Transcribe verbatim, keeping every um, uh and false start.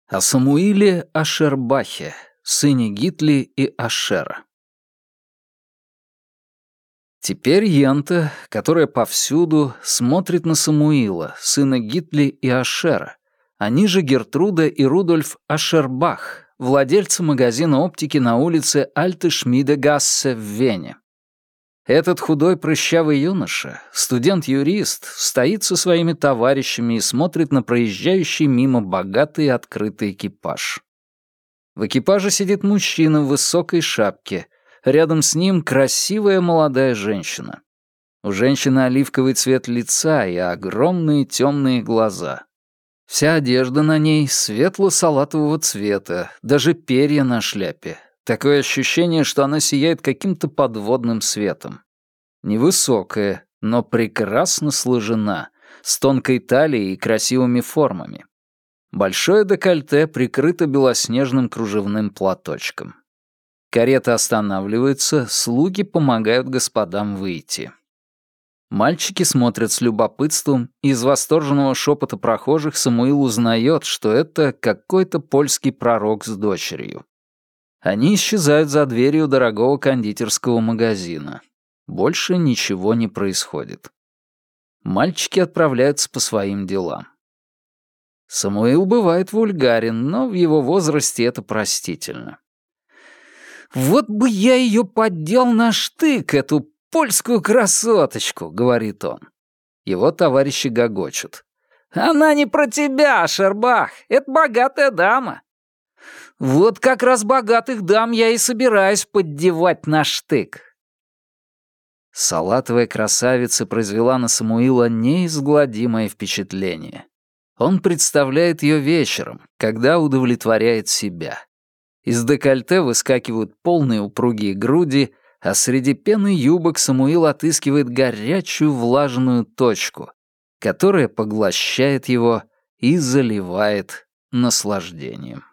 О Самуиле Ашербахе, сыне Гитли и Ашера. Теперь Йента, которая повсюду, смотрит на Самуила, сына Гитли и Ашера, они же Гертруда и Рудольф Ашербах, владельцы магазина оптики на улице Альте-Шмидегассе в Вене. Этот худой прыщавый юноша, студент-юрист, стоит со своими товарищами и смотрит на проезжающий мимо богатый открытый экипаж. В экипаже сидит мужчина в высокой шапке, рядом с ним красивая молодая женщина. У женщины оливковый цвет лица и огромные темные глаза. Вся одежда на ней светло-салатового цвета, даже перья на шляпе. Такое ощущение, что она сияет каким-то подводным светом. Невысокая, но прекрасно сложена, с тонкой талией и красивыми формами. Большое декольте прикрыто белоснежным кружевным платочком. Карета останавливается, слуги помогают господам выйти. Мальчики смотрят с любопытством, и из восторженного шепота прохожих Самуил узнает, что это какой-то польский пророк с дочерью. Они исчезают за дверью дорогого кондитерского магазина. Больше ничего не происходит. Мальчики отправляются по своим делам. Самуил бывает вульгарен, но в его возрасте это простительно. «Вот бы я ее поддел на штык, эту польскую красоточку», — говорит он. Его товарищи гогочут. «Она не про тебя, Шербах, это богатая дама». «Вот как раз богатых дам я и собираюсь поддевать на штык». Салатовая красавица произвела на Самуила неизгладимое впечатление. Он представляет ее вечером, когда удовлетворяет себя. Из декольте выскакивают полные упругие груди, а среди пены юбок Самуил отыскивает горячую влажную точку, которая поглощает его и заливает наслаждением.